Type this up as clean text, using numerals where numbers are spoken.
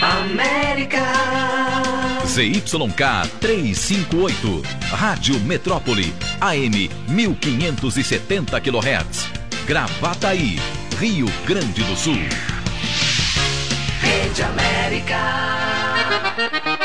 América. ZYK 358, Rádio Metrópole, AM 1570 kHz. Gravataí, Rio Grande do Sul. Rede América.